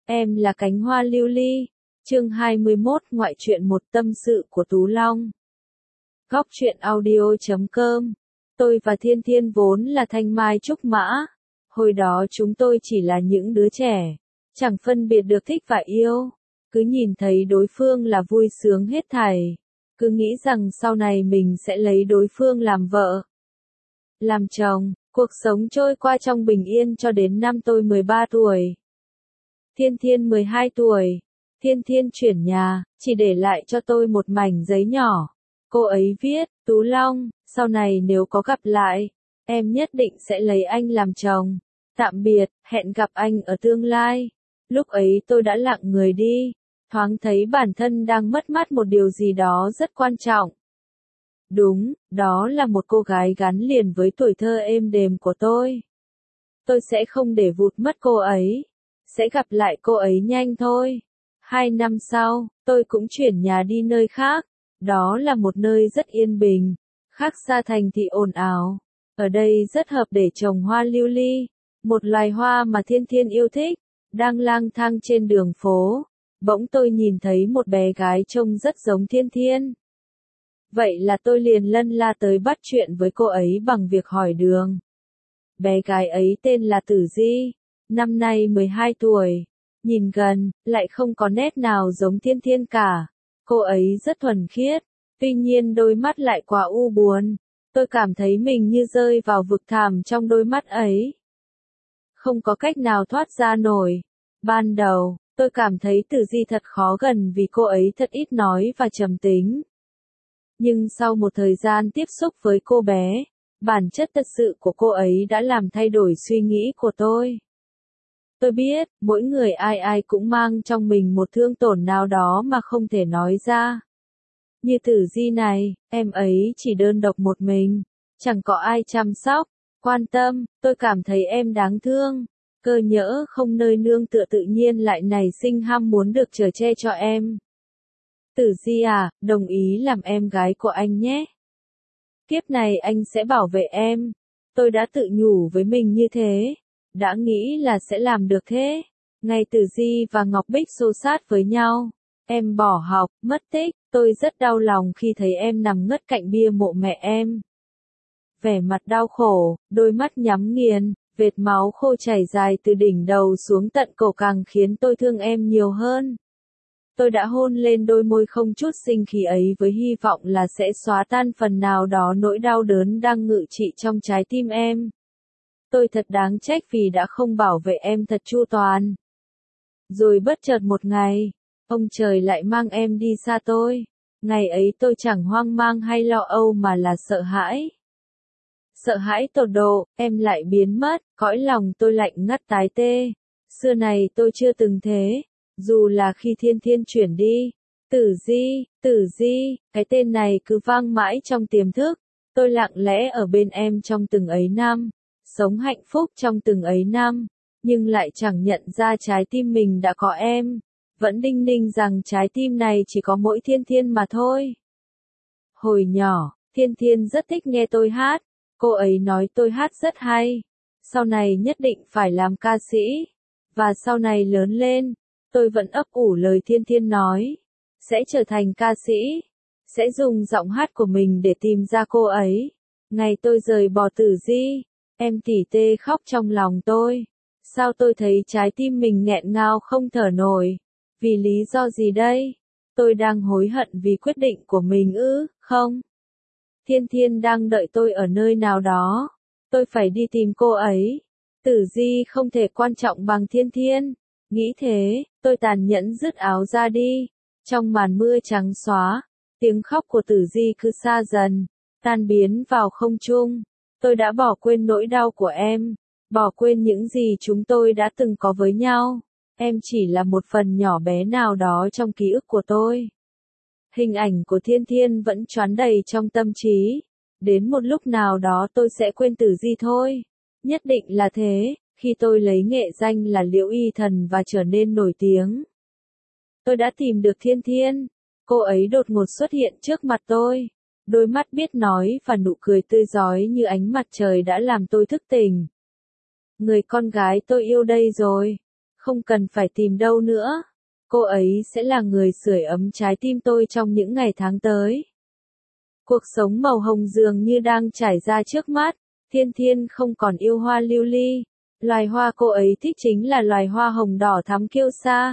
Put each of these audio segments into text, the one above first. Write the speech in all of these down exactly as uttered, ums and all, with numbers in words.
Em là cánh hoa lưu ly. Chương hai mươi mốt Ngoại truyện một tâm sự của Tú Long. Góc truyện audio chấm com. Tôi và Thiên Thiên vốn là thanh mai trúc mã. Hồi đó chúng tôi chỉ là những đứa trẻ, chẳng phân biệt được thích và yêu. Cứ nhìn thấy đối phương là vui sướng hết thảy. Cứ nghĩ rằng sau này mình sẽ lấy đối phương làm vợ, làm chồng. Cuộc sống trôi qua trong bình yên cho đến năm tôi mười ba tuổi. Thiên Thiên mười hai tuổi. Thiên Thiên chuyển nhà, chỉ để lại cho tôi một mảnh giấy nhỏ. Cô ấy viết, Tú Long, sau này nếu có gặp lại, em nhất định sẽ lấy anh làm chồng. Tạm biệt, hẹn gặp anh ở tương lai. Lúc ấy tôi đã lặng người đi, thoáng thấy bản thân đang mất mát một điều gì đó rất quan trọng. Đúng, đó là một cô gái gắn liền với tuổi thơ êm đềm của tôi. Tôi sẽ không để vụt mất cô ấy. Sẽ gặp lại cô ấy nhanh thôi. Hai năm sau, tôi cũng chuyển nhà đi nơi khác. Đó là một nơi rất yên bình, khác xa thành thị ồn ào. Ở đây rất hợp để trồng hoa lưu ly, một loài hoa mà Thiên Thiên yêu thích. Đang lang thang trên đường phố, bỗng tôi nhìn thấy một bé gái trông rất giống Thiên Thiên. Vậy là tôi liền lân la tới bắt chuyện với cô ấy bằng việc hỏi đường. Bé gái ấy tên là Tử Di, năm nay mười hai tuổi. Nhìn gần, lại không có nét nào giống Thiên Thiên cả. Cô ấy rất thuần khiết, tuy nhiên đôi mắt lại quá u buồn. Tôi cảm thấy mình như rơi vào vực thẳm trong đôi mắt ấy. Không có cách nào thoát ra nổi. Ban đầu, tôi cảm thấy Tử Di thật khó gần vì cô ấy thật ít nói và trầm tính. Nhưng sau một thời gian tiếp xúc với cô bé, bản chất thật sự của cô ấy đã làm thay đổi suy nghĩ của tôi. Tôi biết, mỗi người ai ai cũng mang trong mình một thương tổn nào đó mà không thể nói ra. Như Tử Di này, em ấy chỉ đơn độc một mình, chẳng có ai chăm sóc, quan tâm, tôi cảm thấy em đáng thương. Cơ nhỡ không nơi nương tựa tự nhiên lại nảy sinh ham muốn được chở che cho em. Tử Di à, đồng ý làm em gái của anh nhé. Kiếp này anh sẽ bảo vệ em. Tôi đã tự nhủ với mình như thế. Đã nghĩ là sẽ làm được thế. Ngày Tử Di và Ngọc Bích xô sát với nhau. Em bỏ học, mất tích. Tôi rất đau lòng khi thấy em nằm ngất cạnh bia mộ mẹ em. Vẻ mặt đau khổ, đôi mắt nhắm nghiền, vệt máu khô chảy dài từ đỉnh đầu xuống tận cổ càng khiến tôi thương em nhiều hơn. Tôi đã hôn lên đôi môi không chút sinh khí ấy với hy vọng là sẽ xóa tan phần nào đó nỗi đau đớn đang ngự trị trong trái tim em. Tôi thật đáng trách vì đã không bảo vệ em thật chu toàn. Rồi bất chợt một ngày, ông trời lại mang em đi xa tôi. Ngày ấy tôi chẳng hoang mang hay lo âu mà là sợ hãi. Sợ hãi tột độ, em lại biến mất, cõi lòng tôi lạnh ngắt tái tê. Xưa này tôi chưa từng thế, dù là khi Thiên Thiên chuyển đi. Tử Di, Tử Di, cái tên này cứ vang mãi trong tiềm thức. Tôi lặng lẽ ở bên em trong từng ấy năm, sống hạnh phúc trong từng ấy năm, nhưng lại chẳng nhận ra trái tim mình đã có em. Vẫn đinh ninh rằng trái tim này chỉ có mỗi Thiên Thiên mà thôi. Hồi nhỏ, Thiên Thiên rất thích nghe tôi hát. Cô ấy nói tôi hát rất hay. Sau này nhất định phải làm ca sĩ. Và sau này lớn lên, tôi vẫn ấp ủ lời Thiên Thiên nói. Sẽ trở thành ca sĩ. Sẽ dùng giọng hát của mình để tìm ra cô ấy. Ngày tôi rời bỏ Tử Di, em tỉ tê khóc trong lòng tôi. Sao tôi thấy trái tim mình nghẹn ngào không thở nổi? Vì lý do gì đây? Tôi đang hối hận vì quyết định của mình ư, không? Thiên Thiên đang đợi tôi ở nơi nào đó. Tôi phải đi tìm cô ấy. Tử Di không thể quan trọng bằng Thiên Thiên. Nghĩ thế, tôi tàn nhẫn dứt áo ra đi. Trong màn mưa trắng xóa, tiếng khóc của Tử Di cứ xa dần, tan biến vào không trung. Tôi đã bỏ quên nỗi đau của em, bỏ quên những gì chúng tôi đã từng có với nhau. Em chỉ là một phần nhỏ bé nào đó trong ký ức của tôi. Hình ảnh của Thiên Thiên vẫn choán đầy trong tâm trí. Đến một lúc nào đó tôi sẽ quên Tử Di thôi. Nhất định là thế, khi tôi lấy nghệ danh là Liễu Y Thần và trở nên nổi tiếng. Tôi đã tìm được Thiên Thiên. Cô ấy đột ngột xuất hiện trước mặt tôi. Đôi mắt biết nói và nụ cười tươi rói như ánh mặt trời đã làm tôi thức tỉnh. Người con gái tôi yêu đây rồi. không cần phải tìm đâu nữa. Cô ấy sẽ là người sưởi ấm trái tim tôi trong những ngày tháng tới. Cuộc sống màu hồng dường như đang trải ra trước mắt, Thiên Thiên không còn yêu hoa lưu ly. Loài hoa cô ấy thích chính là loài hoa hồng đỏ thắm kiêu sa.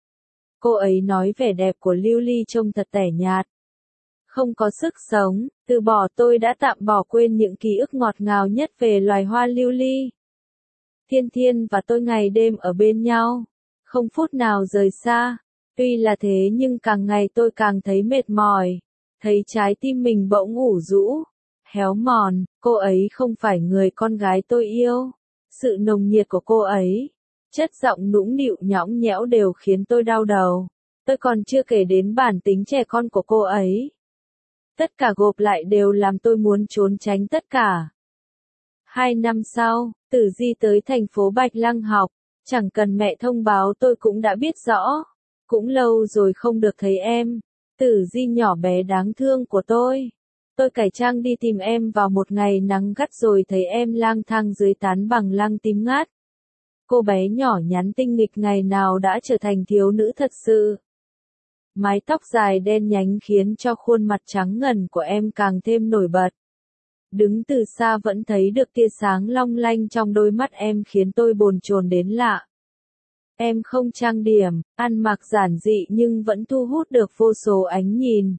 Cô ấy nói vẻ đẹp của lưu ly trông thật tẻ nhạt, không có sức sống, từ bỏ tôi đã tạm bỏ quên những ký ức ngọt ngào nhất về loài hoa lưu ly. Thiên Thiên và tôi ngày đêm ở bên nhau, không phút nào rời xa. Tuy là thế nhưng càng ngày tôi càng thấy mệt mỏi, thấy trái tim mình bỗng ủ rũ, héo mòn. Cô ấy không phải người con gái tôi yêu. Sự nồng nhiệt của cô ấy, chất giọng nũng nịu nhõng nhẽo đều khiến tôi đau đầu. Tôi còn chưa kể đến bản tính trẻ con của cô ấy. Tất cả gộp lại đều làm tôi muốn trốn tránh tất cả. Hai năm sau, Tử Di tới thành phố Bạch Lăng học, chẳng cần mẹ thông báo tôi cũng đã biết rõ. Cũng lâu rồi không được thấy em, Tử Di nhỏ bé đáng thương của tôi. Tôi cải trang đi tìm em vào một ngày nắng gắt rồi thấy em lang thang dưới tán bằng lăng tím ngát. Cô bé nhỏ nhắn tinh nghịch ngày nào đã trở thành thiếu nữ thật sự. Mái tóc dài đen nhánh khiến cho khuôn mặt trắng ngần của em càng thêm nổi bật. Đứng từ xa vẫn thấy được tia sáng long lanh trong đôi mắt em khiến tôi bồn chồn đến lạ. Em không trang điểm, ăn mặc giản dị nhưng vẫn thu hút được vô số ánh nhìn.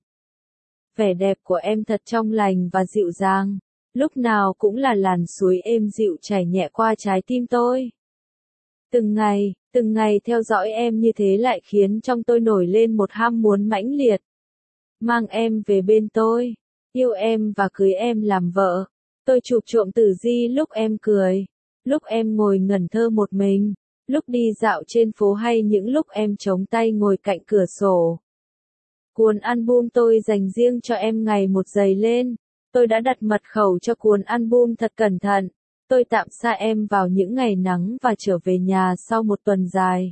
Vẻ đẹp của em thật trong lành và dịu dàng, lúc nào cũng là làn suối êm dịu chảy nhẹ qua trái tim tôi. Từng ngày, từng ngày theo dõi em như thế lại khiến trong tôi nổi lên một ham muốn mãnh liệt. Mang em về bên tôi, yêu em và cưới em làm vợ. Tôi chụp trộm Tử Di lúc em cười, lúc em ngồi ngẩn thơ một mình, lúc đi dạo trên phố hay những lúc em chống tay ngồi cạnh cửa sổ. Cuốn album tôi dành riêng cho em ngày một dày lên. Tôi đã đặt mật khẩu cho cuốn album thật cẩn thận. Tôi tạm xa em vào những ngày nắng và trở về nhà sau một tuần dài.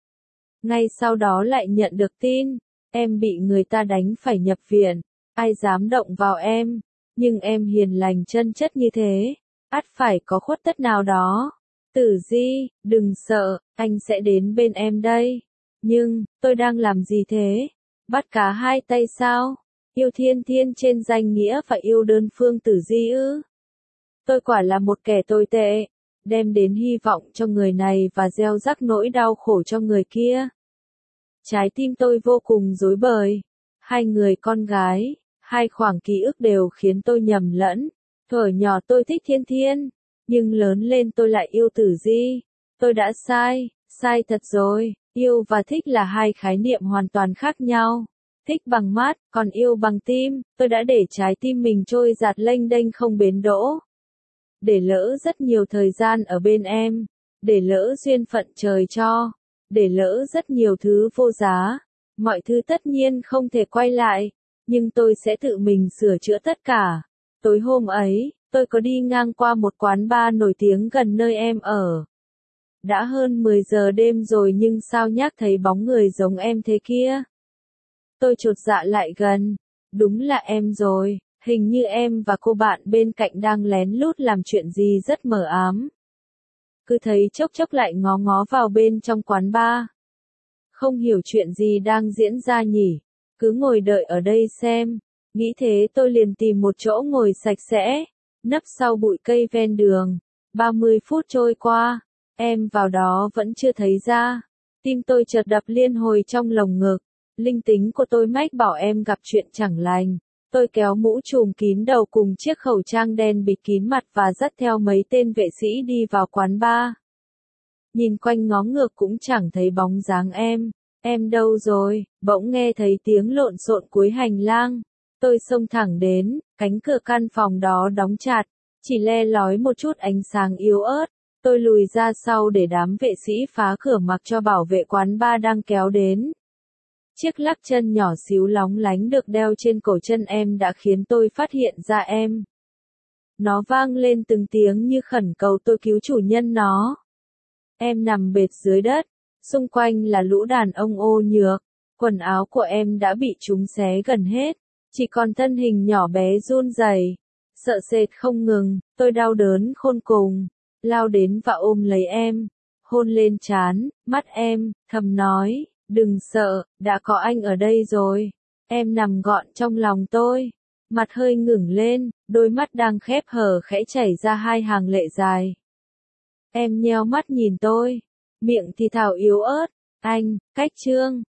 Ngay sau đó lại nhận được tin, em bị người ta đánh phải nhập viện. Ai dám động vào em, nhưng em hiền lành chân chất như thế, ắt phải có khuất tất nào đó. Tử Di, đừng sợ, anh sẽ đến bên em đây. Nhưng, tôi đang làm gì thế? Bắt cá hai tay sao? Yêu Thiên Thiên trên danh nghĩa và yêu đơn phương Tử Di ư? Tôi quả là một kẻ tồi tệ, đem đến hy vọng cho người này và gieo rắc nỗi đau khổ cho người kia. Trái tim tôi vô cùng rối bời. Hai người con gái, hai khoảng ký ức đều khiến tôi nhầm lẫn. Thuở nhỏ tôi thích Thiên Thiên, nhưng lớn lên tôi lại yêu Tử Di. Tôi đã sai, sai thật rồi. Yêu và thích là hai khái niệm hoàn toàn khác nhau. Thích bằng mắt, còn yêu bằng tim. Tôi đã để trái tim mình trôi dạt lênh đênh không bến đỗ. Để lỡ rất nhiều thời gian ở bên em. Để lỡ duyên phận trời cho. Để lỡ rất nhiều thứ vô giá. Mọi thứ tất nhiên không thể quay lại. Nhưng tôi sẽ tự mình sửa chữa tất cả. Tối hôm ấy, tôi có đi ngang qua một quán bar nổi tiếng gần nơi em ở. Đã hơn mười giờ đêm rồi nhưng sao nhác thấy bóng người giống em thế kia. Tôi chột dạ lại gần. Đúng là em rồi, hình như em và cô bạn bên cạnh đang lén lút làm chuyện gì rất mờ ám. Cứ thấy chốc chốc lại ngó ngó vào bên trong quán bar. Không hiểu chuyện gì đang diễn ra nhỉ. Cứ ngồi đợi ở đây xem. Nghĩ thế tôi liền tìm một chỗ ngồi sạch sẽ, nấp sau bụi cây ven đường. ba mươi phút trôi qua, em vào đó vẫn chưa thấy ra. Tim tôi chợt đập liên hồi trong lồng ngực. Linh tính của tôi mách bảo em gặp chuyện chẳng lành. Tôi kéo mũ trùm kín đầu cùng chiếc khẩu trang đen bịt kín mặt và dắt theo mấy tên vệ sĩ đi vào quán bar. Nhìn quanh ngó ngược cũng chẳng thấy bóng dáng em. Em đâu rồi? Bỗng nghe thấy tiếng lộn xộn cuối hành lang. Tôi xông thẳng đến, cánh cửa căn phòng đó đóng chặt, chỉ le lói một chút ánh sáng yếu ớt. Tôi lùi ra sau để đám vệ sĩ phá cửa mặc cho bảo vệ quán bar đang kéo đến. Chiếc lắc chân nhỏ xíu lóng lánh được đeo trên cổ chân em đã khiến tôi phát hiện ra em. Nó vang lên từng tiếng như khẩn cầu tôi cứu chủ nhân nó. Em nằm bệt dưới đất, xung quanh là lũ đàn ông ô nhược, quần áo của em đã bị chúng xé gần hết, chỉ còn thân hình nhỏ bé run rẩy, sợ sệt không ngừng. Tôi đau đớn khôn cùng, lao đến và ôm lấy em. hôn lên trán, mắt em, thầm nói, đừng sợ, đã có anh ở đây rồi. Em nằm gọn trong lòng tôi. Mặt hơi ngẩng lên, đôi mắt đang khép hờ khẽ chảy ra hai hàng lệ dài. Em nheo mắt nhìn tôi, miệng thì thào yếu ớt, anh, cách Trương.